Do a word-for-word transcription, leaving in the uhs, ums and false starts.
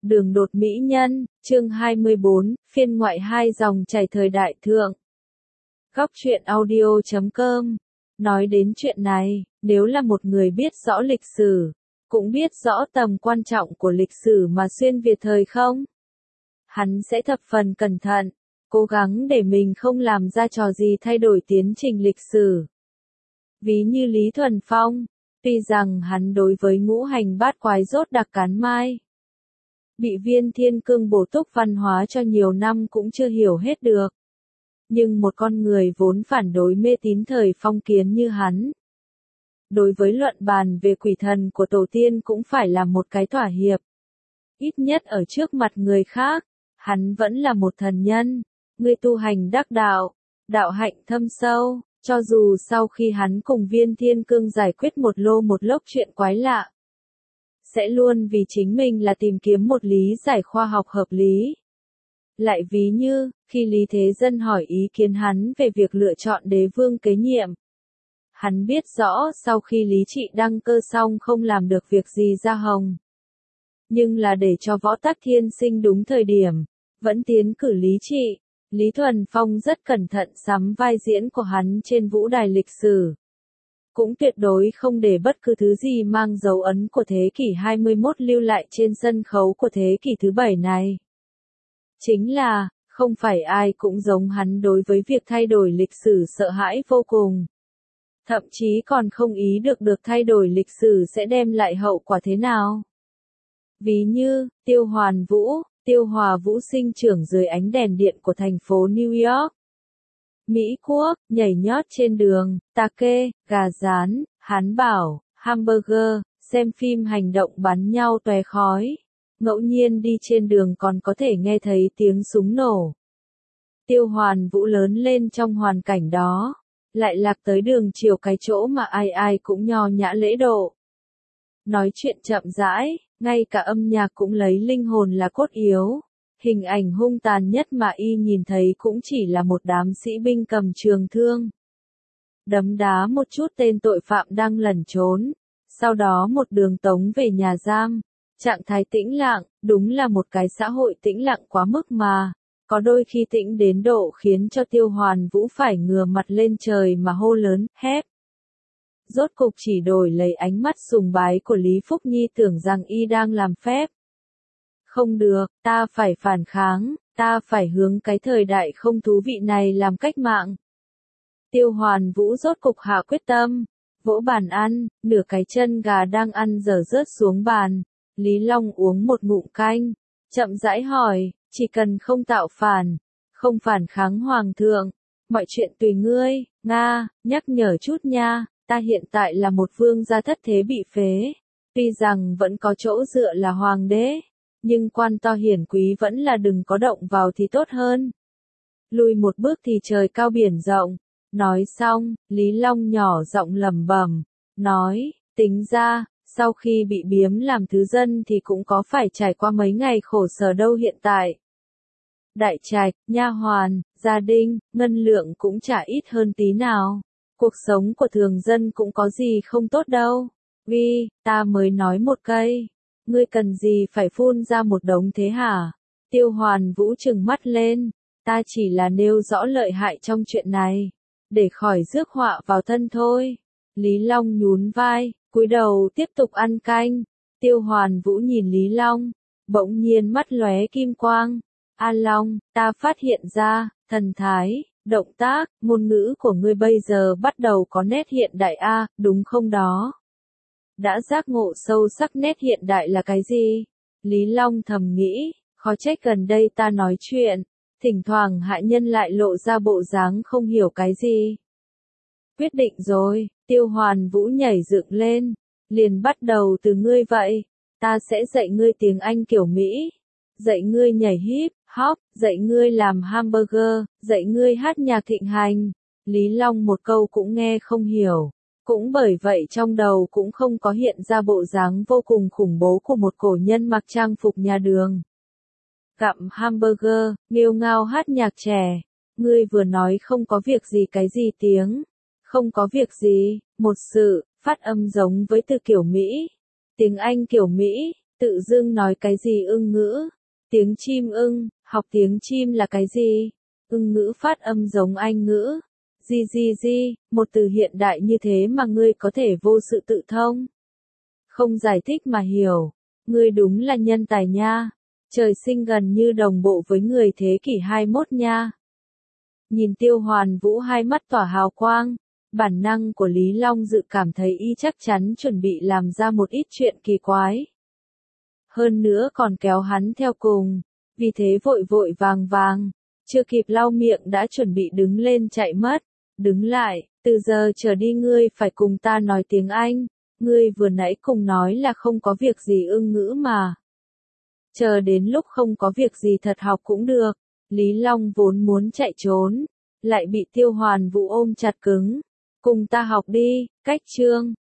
Đường đột mỹ nhân, chương hai mươi bốn, phiên ngoại hai dòng chảy thời đại thượng. Góc truyện audio chấm com. Nói đến chuyện này, nếu là một người biết rõ lịch sử, cũng biết rõ tầm quan trọng của lịch sử mà xuyên Việt thời không, hắn sẽ thập phần cẩn thận, cố gắng để mình không làm ra trò gì thay đổi tiến trình lịch sử. Ví như Lý Thuần Phong, tuy rằng hắn đối với ngũ hành bát quái rốt đặc cán mai, bị Viên Thiên Cương bổ túc văn hóa cho nhiều năm cũng chưa hiểu hết được. Nhưng một con người vốn phản đối mê tín thời phong kiến như hắn, đối với luận bàn về quỷ thần của tổ tiên cũng phải là một cái thỏa hiệp. Ít nhất ở trước mặt người khác, hắn vẫn là một thần nhân, người tu hành đắc đạo, đạo hạnh thâm sâu, cho dù sau khi hắn cùng Viên Thiên Cương giải quyết một lô một lốc chuyện quái lạ, sẽ luôn vì chính mình là tìm kiếm một lý giải khoa học hợp lý. Lại ví như, khi Lý Thế Dân hỏi ý kiến hắn về việc lựa chọn đế vương kế nhiệm, hắn biết rõ sau khi Lý Trị đăng cơ xong không làm được việc gì ra hồng. Nhưng là để cho Võ Tắc Thiên sinh đúng thời điểm, vẫn tiến cử Lý Trị, Lý Thuần Phong rất cẩn thận sắm vai diễn của hắn trên vũ đài lịch sử. Cũng tuyệt đối không để bất cứ thứ gì mang dấu ấn của thế kỷ hai mươi mốt lưu lại trên sân khấu của thế kỷ thứ bảy này. Chính là, không phải ai cũng giống hắn đối với việc thay đổi lịch sử sợ hãi vô cùng. Thậm chí còn không ý được được thay đổi lịch sử sẽ đem lại hậu quả thế nào. Ví như, Tiêu Hoàn Vũ, Tiêu Hòa Vũ sinh trưởng dưới ánh đèn điện của thành phố New York, Mỹ Quốc, nhảy nhót trên đường, tà kê, gà rán, hán bảo, hamburger, xem phim hành động bắn nhau tóe khói. Ngẫu nhiên đi trên đường còn có thể nghe thấy tiếng súng nổ. Tiêu Hoàn Vũ lớn lên trong hoàn cảnh đó, lại lạc tới đường chiều cái chỗ mà ai ai cũng nho nhã lễ độ. Nói chuyện chậm rãi, ngay cả âm nhạc cũng lấy linh hồn là cốt yếu. Hình ảnh hung tàn nhất mà y nhìn thấy cũng chỉ là một đám sĩ binh cầm trường thương, đấm đá một chút tên tội phạm đang lẩn trốn, sau đó một đường tống về nhà giam. Trạng thái tĩnh lặng, đúng là một cái xã hội tĩnh lặng quá mức mà, có đôi khi tĩnh đến độ khiến cho Tiêu Hoàn Vũ phải ngửa mặt lên trời mà hô lớn, hét. Rốt cục chỉ đổi lấy ánh mắt sùng bái của Lý Phúc Nhi tưởng rằng y đang làm phép. Không được, ta phải phản kháng, ta phải hướng cái thời đại không thú vị này làm cách mạng. Tiêu Hoàn Vũ rốt cục hạ quyết tâm, vỗ bàn ăn, nửa cái chân gà đang ăn dở rớt xuống bàn. Lý Long uống một ngụm canh, chậm rãi hỏi, chỉ cần không tạo phản, không phản kháng hoàng thượng, mọi chuyện tùy ngươi. Nga, nhắc nhở chút nha, ta hiện tại là một vương gia thất thế bị phế, tuy rằng vẫn có chỗ dựa là hoàng đế, nhưng quan to hiển quý vẫn là đừng có động vào thì tốt hơn. Lùi một bước thì trời cao biển rộng. Nói xong, Lý Long nhỏ giọng lẩm bẩm, nói, tính ra, sau khi bị biếm làm thứ dân thì cũng có phải trải qua mấy ngày khổ sở đâu hiện tại. Đại trạch, nha hoàn, gia đình, ngân lượng cũng chả ít hơn tí nào. Cuộc sống của thường dân cũng có gì không tốt đâu. Ghi, ta mới nói một cây. Ngươi cần gì phải phun ra một đống thế hả? Tiêu Hoàn Vũ trừng mắt lên. Ta chỉ là nêu rõ lợi hại trong chuyện này, để khỏi rước họa vào thân thôi. Lý Long nhún vai, cúi đầu tiếp tục ăn canh. Tiêu Hoàn Vũ nhìn Lý Long, bỗng nhiên mắt lóe kim quang. A Long, ta phát hiện ra, thần thái, động tác, ngôn ngữ của ngươi bây giờ bắt đầu có nét hiện đại a, đúng không đó? Đã giác ngộ sâu sắc nét hiện đại là cái gì? Lý Long thầm nghĩ, khó trách gần đây ta nói chuyện, thỉnh thoảng hạ nhân lại lộ ra bộ dáng không hiểu cái gì. Quyết định rồi, Tiêu Hoàn Vũ nhảy dựng lên, liền bắt đầu từ ngươi vậy, ta sẽ dạy ngươi tiếng Anh kiểu Mỹ, dạy ngươi nhảy hip hop, dạy ngươi làm hamburger, dạy ngươi hát nhạc thịnh hành. Lý Long một câu cũng nghe không hiểu, cũng bởi vậy trong đầu cũng không có hiện ra bộ dáng vô cùng khủng bố của một cổ nhân mặc trang phục nhà đường. Gặm hamburger, nghêu ngao hát nhạc trẻ, ngươi vừa nói không có việc gì cái gì tiếng. Không có việc gì, một sự, phát âm giống với từ kiểu Mỹ. Tiếng Anh kiểu Mỹ, Tự dưng nói cái gì ưng ngữ? Tiếng chim ưng, học tiếng chim là cái gì? Ưng ngữ phát âm giống Anh ngữ. Gì gì gì, một từ hiện đại như thế mà ngươi có thể vô sự tự thông. Không giải thích mà hiểu. Ngươi đúng là nhân tài nha. Trời sinh gần như đồng bộ với người thế kỷ hai mươi mốt nha. Nhìn Tiêu Hoàn Vũ hai mắt tỏa hào quang, bản năng của Lý Long Dự cảm thấy y chắc chắn chuẩn bị làm ra một ít chuyện kỳ quái. Hơn nữa còn kéo hắn theo cùng, vì thế vội vội vàng vàng, chưa kịp lau miệng đã chuẩn bị đứng lên chạy mất. Đứng lại, từ giờ trở đi ngươi phải cùng ta nói tiếng Anh, ngươi vừa nãy cùng nói là không có việc gì ưng ngữ mà. Chờ đến lúc không có việc gì thật học cũng được. Lý Long vốn muốn chạy trốn, lại bị Tiêu Hoàn Vũ ôm chặt cứng. Cùng ta học đi, cách chương.